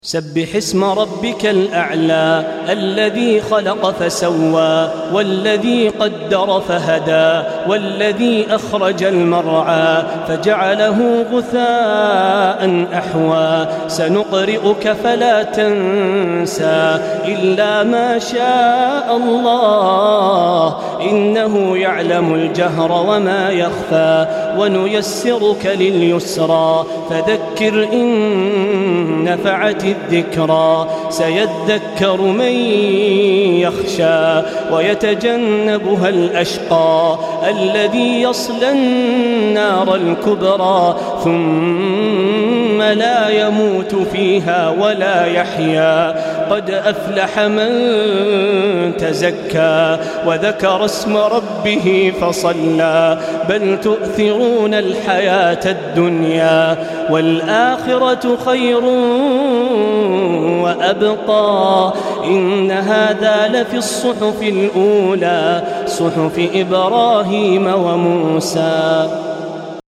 سبح اسم ربك الأعلى الذي خلق فسوى والذي قدر فهدى والذي أخرج المرعى فجعله غثاء أحوى سنقرئك فلا تنسى إلا ما شاء الله إنه يعلم الجهر وما يخفى ونيسرك لليسرى فذكر إن نفعت الذكرى سيذكر من يخشى ويتجنبها الأشقى الذي يصلى النار الكبرى ثم لا يموت فيها ولا يحيا قد أفلح من تزكى وذكر اسم ربه فصلى بل تؤثرون الحياة الدنيا والآخرة خير وأبقى إن هذا لفي الصحف الأولى صحف إبراهيم وموسى.